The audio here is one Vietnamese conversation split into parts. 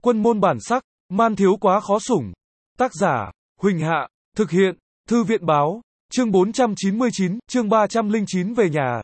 Quân môn bản sắc, man thiếu quá khó sủng. Tác giả, Huỳnh Hạ, thực hiện, Thư viện báo, chương 499, chương 309 về nhà.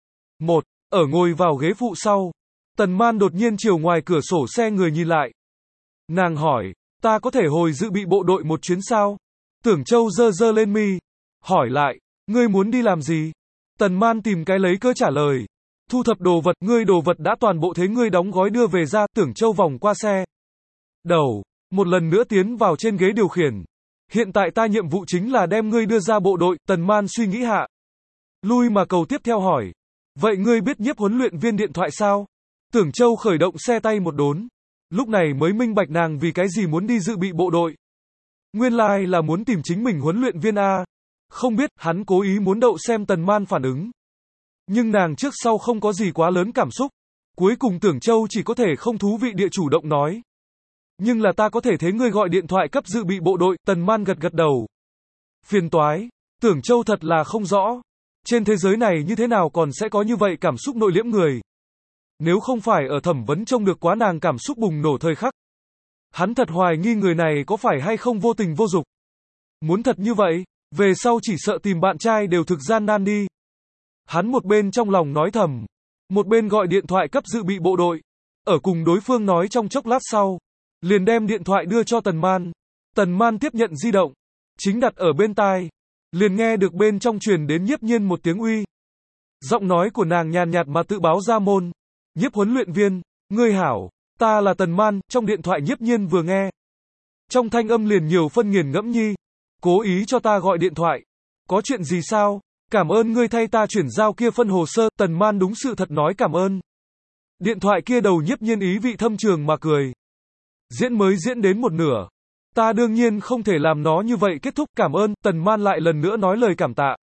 1. Ở ngồi vào ghế phụ sau, Tần Man đột nhiên chiều ngoài cửa sổ xe người nhìn lại. Nàng hỏi, ta có thể hồi dự bị bộ đội một chuyến sao? Tưởng Châu giơ giơ lên mi, hỏi lại, ngươi muốn đi làm gì? Tần Man tìm cái lấy cớ trả lời, thu thập đồ vật, ngươi đồ vật đã toàn bộ thế ngươi đóng gói đưa về ra. Tưởng Châu vòng qua xe đầu, một lần nữa tiến vào trên ghế điều khiển. Hiện tại ta nhiệm vụ chính là đem ngươi đưa ra bộ đội. Tần Man suy nghĩ hạ, lui mà cầu tiếp theo hỏi, vậy ngươi biết nhiếp huấn luyện viên điện thoại sao? Tưởng Châu khởi động xe tay một đốn, lúc này mới minh bạch nàng vì cái gì muốn đi dự bị bộ đội. Nguyên lai là muốn tìm chính mình huấn luyện viên A. Không biết, hắn cố ý muốn đậu xem Tần Man phản ứng. Nhưng nàng trước sau không có gì quá lớn cảm xúc. Cuối cùng Tưởng Châu chỉ có thể không thú vị địa chủ động nói, nhưng là ta có thể thế ngươi gọi điện thoại cấp dự bị bộ đội. Tần Man gật gật đầu. Phiền toái. Tưởng Châu thật là không rõ, trên thế giới này như thế nào còn sẽ có như vậy cảm xúc nội liễm người. Nếu không phải ở thẩm vấn trông được quá nàng cảm xúc bùng nổ thời khắc, hắn thật hoài nghi người này có phải hay không vô tình vô dục. Muốn thật như vậy, về sau chỉ sợ tìm bạn trai đều thực gian nan đi. Hắn một bên trong lòng nói thầm, một bên gọi điện thoại cấp dự bị bộ đội. Ở cùng đối phương nói trong chốc lát sau, liền đem điện thoại đưa cho Tần Man. Tần Man tiếp nhận di động, chính đặt ở bên tai, liền nghe được bên trong truyền đến Nhiếp Nhiên một tiếng uy. Giọng nói của nàng nhàn nhạt mà tự báo ra môn. Nhiếp huấn luyện viên, ngươi hảo, ta là Tần Man. Trong điện thoại Nhiếp Nhiên vừa nghe, trong thanh âm liền nhiều phân nghiền ngẫm nhi. Cố ý cho ta gọi điện thoại, có chuyện gì sao? Cảm ơn ngươi thay ta chuyển giao kia phân hồ sơ. Tần Man đúng sự thật nói cảm ơn. Điện thoại kia đầu Nhiếp Nhiên ý vị thâm trường mà cười. Diễn mới diễn đến một nửa, ta đương nhiên không thể làm nó như vậy kết thúc. Cảm ơn. Tần Man lại lần nữa nói lời cảm tạ.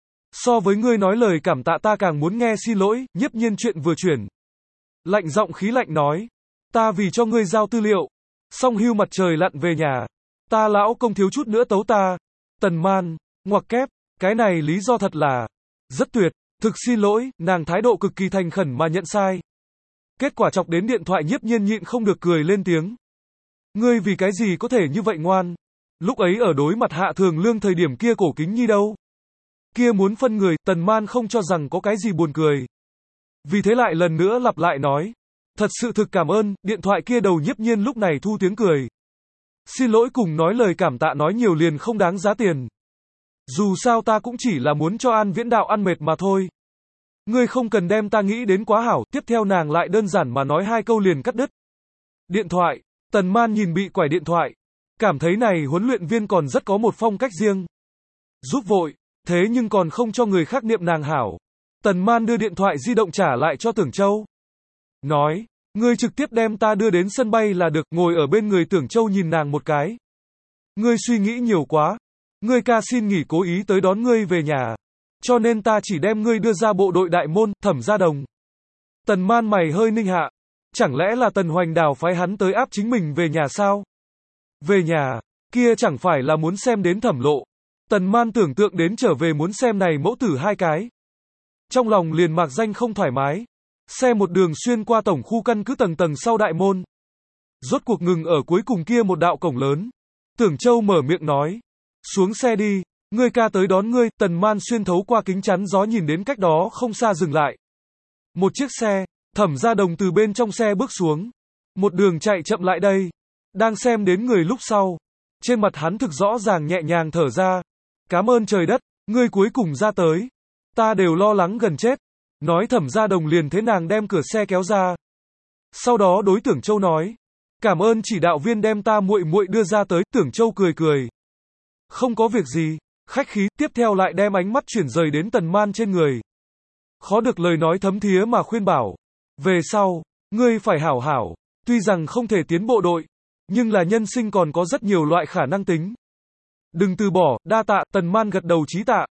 So với ngươi nói lời cảm tạ ta càng muốn nghe xin lỗi. Nhiếp Nhiên chuyện vừa chuyển, lạnh giọng khí lạnh nói, ta vì cho ngươi giao tư liệu, xong hưu mặt trời lặn về nhà, ta lão công thiếu chút nữa tấu ta. Tần Man, ngoặc kép, cái này lý do thật là rất tuyệt, thực xin lỗi. Nàng thái độ cực kỳ thành khẩn mà nhận sai. Kết quả chọc đến điện thoại Nhiếp Nhiên nhịn không được cười lên tiếng. Ngươi vì cái gì có thể như vậy ngoan? Lúc ấy ở đối mặt Hạ Thường Lương thời điểm kia cổ kính nhi đâu? Kia muốn phân người. Tần Man không cho rằng có cái gì buồn cười, vì thế lại lần nữa lặp lại nói, thật sự thực cảm ơn. Điện thoại kia đầu Nhiếp Nhiên lúc này thu tiếng cười. Xin lỗi cùng nói lời cảm tạ nói nhiều liền không đáng giá tiền. Dù sao ta cũng chỉ là muốn cho An Viễn Đạo ăn mệt mà thôi. Ngươi không cần đem ta nghĩ đến quá hảo. Tiếp theo nàng lại đơn giản mà nói hai câu liền cắt đứt điện thoại. Tần Man nhìn bị quải điện thoại, cảm thấy này huấn luyện viên còn rất có một phong cách riêng. Giúp vội, thế nhưng còn không cho người khác niệm nàng hảo. Tần Man đưa điện thoại di động trả lại cho Tưởng Châu, nói, ngươi trực tiếp đem ta đưa đến sân bay là được. Ngồi ở bên người Tưởng Châu nhìn nàng một cái. Ngươi suy nghĩ nhiều quá. Ngươi ca xin nghỉ cố ý tới đón ngươi về nhà, cho nên ta chỉ đem ngươi đưa ra bộ đội đại môn. Thẩm Gia Đồng. Tần Man mày hơi ninh hạ. Chẳng lẽ là Tần Hoành Đào phái hắn tới áp chính mình về nhà sao? Về nhà, kia chẳng phải là muốn xem đến Thẩm Lộ. Tần Man tưởng tượng đến trở về muốn xem này mẫu tử hai cái, trong lòng liền mạc danh không thoải mái. Xe một đường xuyên qua tổng khu căn cứ tầng tầng sau đại môn, rốt cuộc ngừng ở cuối cùng kia một đạo cổng lớn. Tưởng Châu mở miệng nói, xuống xe đi, ngươi ca tới đón ngươi. Tần Man xuyên thấu qua kính chắn gió nhìn đến cách đó không xa dừng lại một chiếc xe. Thẩm Gia Đồng từ bên trong xe bước xuống, một đường chạy chậm lại đây. Đang xem đến người lúc sau, trên mặt hắn thực rõ ràng nhẹ nhàng thở ra. Cảm ơn trời đất, ngươi cuối cùng ra tới, ta đều lo lắng gần chết. Nói Thẩm Gia Đồng liền thế nàng đem cửa xe kéo ra. Sau đó đối Tưởng Châu nói, cảm ơn chỉ đạo viên đem ta muội muội đưa ra tới. Tưởng Châu cười cười, không có việc gì, khách khí. Tiếp theo lại đem ánh mắt chuyển rời đến Tần Man trên người, khó được lời nói thấm thía mà khuyên bảo, về sau, ngươi phải hảo hảo, tuy rằng không thể tiến bộ đội, nhưng là nhân sinh còn có rất nhiều loại khả năng tính. Đừng từ bỏ. Đa tạ. Tần Man gật đầu chí tạ.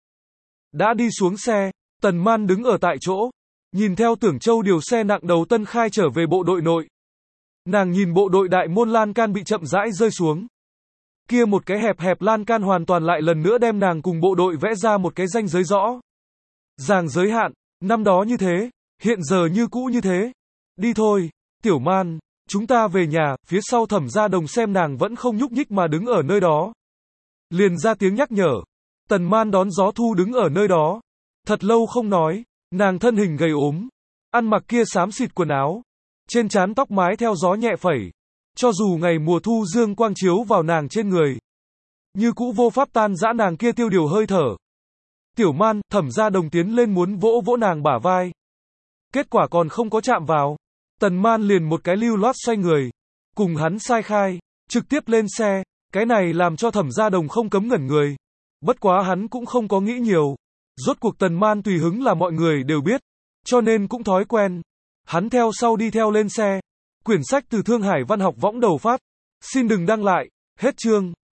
Đã đi xuống xe, Tần Man đứng ở tại chỗ, nhìn theo Tưởng Châu điều xe nặng đầu Tân Khai trở về bộ đội nội. Nàng nhìn bộ đội đại môn lan can bị chậm rãi rơi xuống. Kia một cái hẹp hẹp lan can hoàn toàn lại lần nữa đem nàng cùng bộ đội vẽ ra một cái ranh giới rõ ràng giới hạn. Năm đó như thế, hiện giờ như cũ như thế. Đi thôi, Tiểu Man. chúng ta về nhà, phía sau Thẩm Gia Đồng xem nàng vẫn không nhúc nhích mà đứng ở nơi đó. Liền ra tiếng nhắc nhở. Tần Man đón gió thu đứng ở nơi đó. Thật lâu không nói, nàng thân hình gầy ốm, ăn mặc kia xám xịt quần áo, trên trán tóc mái theo gió nhẹ phẩy. Cho dù ngày mùa thu dương quang chiếu vào nàng trên người, như cũ vô pháp tan rã nàng kia tiêu điều hơi thở. Tiểu Man, Thẩm Gia Đồng tiến lên muốn vỗ vỗ nàng bả vai. Kết quả còn không có chạm vào. Tần Man liền một cái lưu loát xoay người, cùng hắn sai khai, trực tiếp lên xe. Cái này làm cho Thẩm Gia Đồng không cấm ngẩn người. Bất quá hắn cũng không có nghĩ nhiều. Rốt cuộc Tần Man tùy hứng là mọi người đều biết, cho nên cũng thói quen. Hắn theo sau đi theo lên xe. Quyển sách từ Thương Hải Văn học võng đầu phát. Xin đừng đăng lại. Hết chương.